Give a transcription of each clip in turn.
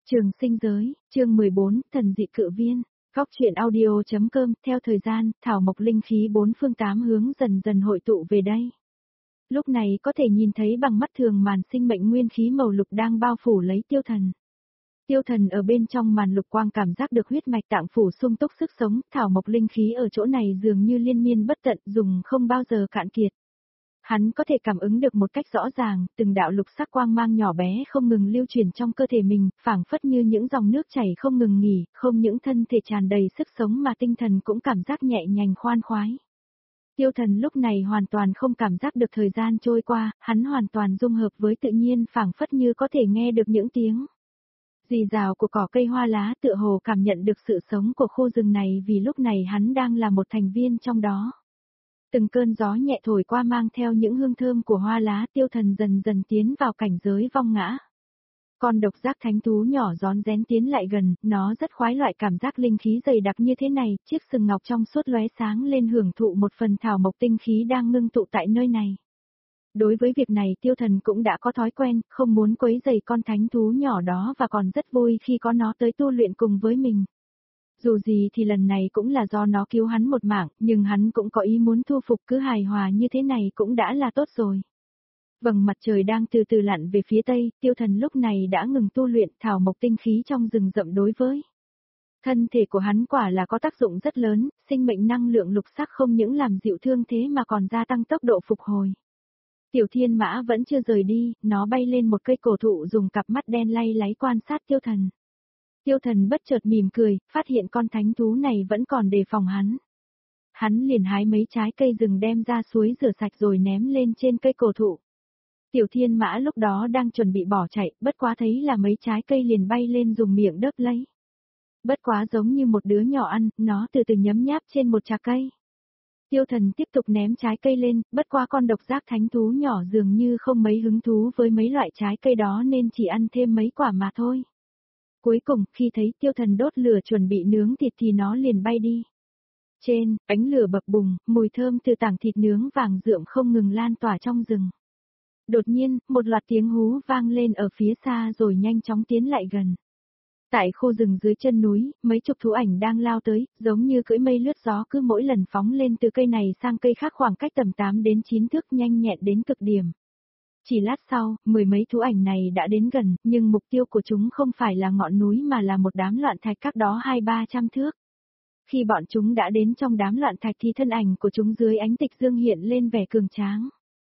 Trường sinh giới, chương 14, thần dị cự viên. Góc truyện audio.com, theo thời gian, thảo mộc linh khí bốn phương tám hướng dần dần hội tụ về đây. Lúc này có thể nhìn thấy bằng mắt thường màn sinh mệnh nguyên khí màu lục đang bao phủ lấy tiêu thần. Tiêu thần ở bên trong màn lục quang cảm giác được huyết mạch tạng phủ sung túc sức sống, thảo mộc linh khí ở chỗ này dường như liên miên bất tận, dùng không bao giờ cạn kiệt. Hắn có thể cảm ứng được một cách rõ ràng, từng đạo lục sắc quang mang nhỏ bé không ngừng lưu chuyển trong cơ thể mình, phảng phất như những dòng nước chảy không ngừng nghỉ, không những thân thể tràn đầy sức sống mà tinh thần cũng cảm giác nhẹ nhàng khoan khoái. Tiêu thần lúc này hoàn toàn không cảm giác được thời gian trôi qua, hắn hoàn toàn dung hợp với tự nhiên, phảng phất như có thể nghe được những tiếng rì rào của cỏ cây hoa lá, tựa hồ cảm nhận được sự sống của khu rừng này, vì lúc này hắn đang là một thành viên trong đó. Từng cơn gió nhẹ thổi qua mang theo những hương thơm của hoa lá, tiêu thần dần dần tiến vào cảnh giới vong ngã. Con độc giác thánh thú nhỏ rón rén tiến lại gần, nó rất khoái loại cảm giác linh khí dày đặc như thế này, chiếc sừng ngọc trong suốt lóe sáng lên hưởng thụ một phần thảo mộc tinh khí đang ngưng tụ tại nơi này. Đối với việc này tiêu thần cũng đã có thói quen, không muốn quấy rầy con thánh thú nhỏ đó và còn rất vui khi có nó tới tu luyện cùng với mình. Dù gì thì lần này cũng là do nó cứu hắn một mạng, nhưng hắn cũng có ý muốn thu phục, cứ hài hòa như thế này cũng đã là tốt rồi. Vầng mặt trời đang từ từ lặn về phía tây, tiêu thần lúc này đã ngừng tu luyện, thảo mộc tinh khí trong rừng rậm đối với thân thể của hắn quả là có tác dụng rất lớn, sinh mệnh năng lượng lục sắc không những làm dịu thương thế mà còn gia tăng tốc độ phục hồi. Tiểu thiên mã vẫn chưa rời đi, nó bay lên một cây cổ thụ dùng cặp mắt đen lay láy quan sát tiêu thần. Tiêu thần bất chợt mỉm cười, phát hiện con thánh thú này vẫn còn đề phòng hắn. Hắn liền hái mấy trái cây rừng đem ra suối rửa sạch rồi ném lên trên cây cổ thụ. Tiểu thiên mã lúc đó đang chuẩn bị bỏ chạy, bất quá thấy là mấy trái cây liền bay lên dùng miệng đớp lấy. Bất quá giống như một đứa nhỏ ăn, nó từ từ nhấm nháp trên một trà cây. Tiêu thần tiếp tục ném trái cây lên, bất quá con độc giác thánh thú nhỏ dường như không mấy hứng thú với mấy loại trái cây đó nên chỉ ăn thêm mấy quả mà thôi. Cuối cùng, khi thấy tiêu thần đốt lửa chuẩn bị nướng thịt thì nó liền bay đi. Trên, ánh lửa bập bùng, mùi thơm từ tảng thịt nướng vàng rượm không ngừng lan tỏa trong rừng. Đột nhiên, một loạt tiếng hú vang lên ở phía xa rồi nhanh chóng tiến lại gần. Tại khu rừng dưới chân núi, mấy chục thú ảnh đang lao tới, giống như cưỡi mây lướt gió, cứ mỗi lần phóng lên từ cây này sang cây khác khoảng cách tầm 8 đến 9 thước, nhanh nhẹn đến cực điểm. Chỉ lát sau, mười mấy thú ảnh này đã đến gần, nhưng mục tiêu của chúng không phải là ngọn núi mà là một đám loạn thạch cách đó 200-300 thước. Khi bọn chúng đã đến trong đám loạn thạch thì thân ảnh của chúng dưới ánh tịch dương hiện lên vẻ cường tráng.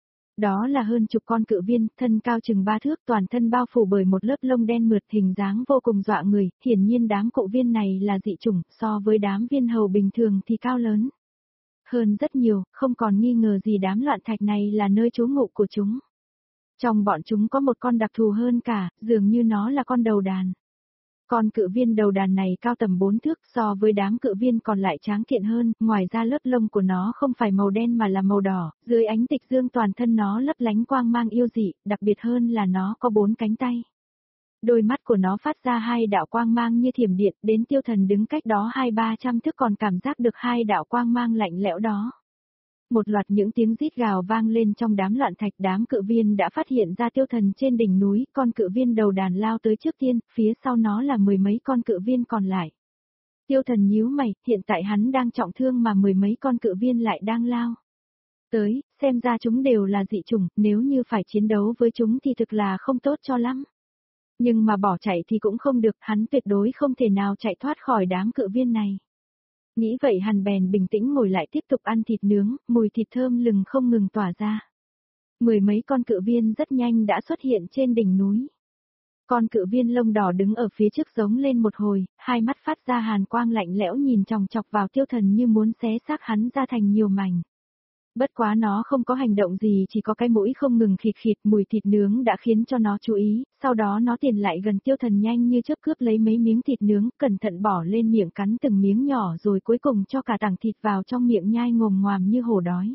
Đó là hơn chục con cự viên, thân cao chừng 3 thước, toàn thân bao phủ bởi một lớp lông đen mượt, hình dáng vô cùng dọa người, hiển nhiên đám cự viên này là dị chủng, so với đám viên hầu bình thường thì cao lớn hơn rất nhiều, không còn nghi ngờ gì đám loạn thạch này là nơi trú ngụ của chúng. Trong bọn chúng có một con đặc thù hơn cả, dường như nó là con đầu đàn. Con cự viên đầu đàn này cao tầm 4 thước, so với đám cự viên còn lại tráng kiện hơn, ngoài ra lớp lông của nó không phải màu đen mà là màu đỏ, dưới ánh tịch dương toàn thân nó lấp lánh quang mang yêu dị, đặc biệt hơn là nó có 4 cánh tay. Đôi mắt của nó phát ra 2 đạo quang mang như thiểm điện, đến tiêu thần đứng cách đó 200-300 thước còn cảm giác được 2 đạo quang mang lạnh lẽo đó. Một loạt những tiếng rít gào vang lên trong đám loạn thạch, đám cự viên đã phát hiện ra tiêu thần trên đỉnh núi, con cự viên đầu đàn lao tới trước tiên, phía sau nó là mười mấy con cự viên còn lại. Tiêu thần nhíu mày, hiện tại hắn đang trọng thương mà mười mấy con cự viên lại đang lao tới, xem ra chúng đều là dị chủng, nếu như phải chiến đấu với chúng thì thực là không tốt cho lắm. Nhưng mà bỏ chạy thì cũng không được, hắn tuyệt đối không thể nào chạy thoát khỏi đám cự viên này. Nghĩ vậy hắn bèn bình tĩnh ngồi lại tiếp tục ăn thịt nướng, mùi thịt thơm lừng không ngừng tỏa ra. Mười mấy con cự viên rất nhanh đã xuất hiện trên đỉnh núi. Con cự viên lông đỏ đứng ở phía trước giống lên một hồi, hai mắt phát ra hàn quang lạnh lẽo nhìn chòng chọc vào tiêu thần như muốn xé xác hắn ra thành nhiều mảnh. Bất quá nó không có hành động gì, chỉ có cái mũi không ngừng khịt khịt, mùi thịt nướng đã khiến cho nó chú ý, sau đó nó tiến lại gần tiêu thần nhanh như chớp cướp lấy mấy miếng thịt nướng, cẩn thận bỏ lên miệng cắn từng miếng nhỏ rồi cuối cùng cho cả tảng thịt vào trong miệng nhai ngồm ngoàm như hổ đói.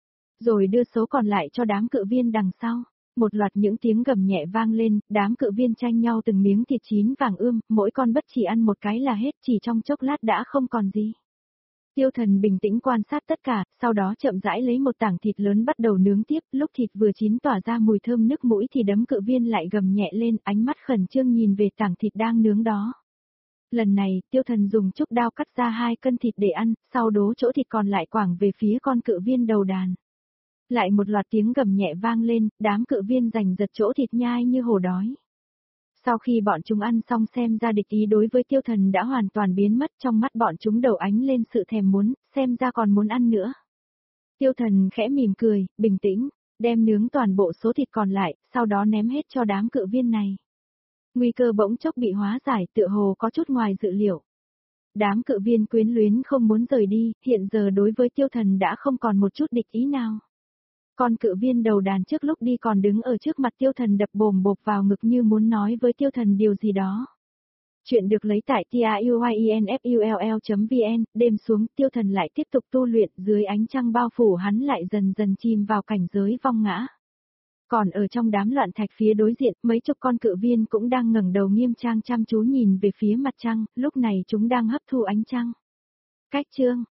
Rồi đưa số còn lại cho đám cự viên đằng sau. Một loạt những tiếng gầm nhẹ vang lên, đám cự viên tranh nhau từng miếng thịt chín vàng ươm, mỗi con bất chỉ ăn một cái là hết, chỉ trong chốc lát đã không còn gì. Tiêu Thần bình tĩnh quan sát tất cả, sau đó chậm rãi lấy một tảng thịt lớn bắt đầu nướng tiếp, lúc thịt vừa chín tỏa ra mùi thơm nức mũi thì đấm cự viên lại gầm nhẹ lên, ánh mắt khẩn trương nhìn về tảng thịt đang nướng đó. Lần này, Tiêu Thần dùng trúc đao cắt ra 2 cân thịt để ăn, sau đố chỗ thịt còn lại quẳng về phía con cự viên đầu đàn. Lại một loạt tiếng gầm nhẹ vang lên, đám cự viên giành giật chỗ thịt nhai như hổ đói. Sau khi bọn chúng ăn xong xem ra địch ý đối với Tiêu Thần đã hoàn toàn biến mất, trong mắt bọn chúng đầu ánh lên sự thèm muốn, xem ra còn muốn ăn nữa. Tiêu Thần khẽ mỉm cười, bình tĩnh, đem nướng toàn bộ số thịt còn lại, sau đó ném hết cho đám cự viên này. Nguy cơ bỗng chốc bị hóa giải, tựa hồ có chút ngoài dự liệu. Đám cự viên quyến luyến không muốn rời đi, hiện giờ đối với Tiêu Thần đã không còn một chút địch ý nào. Con cự viên đầu đàn trước lúc đi còn đứng ở trước mặt Tiêu Thần đập bồm bộp vào ngực như muốn nói với Tiêu Thần điều gì đó. Chuyện được lấy tại tiuyinfull.vn, đêm xuống Tiêu Thần lại tiếp tục tu luyện, dưới ánh trăng bao phủ hắn lại dần dần chìm vào cảnh giới vong ngã. Còn ở trong đám loạn thạch phía đối diện, mấy chục con cự viên cũng đang ngẩng đầu nghiêm trang chăm chú nhìn về phía mặt trăng, lúc này chúng đang hấp thu ánh trăng. Cách chương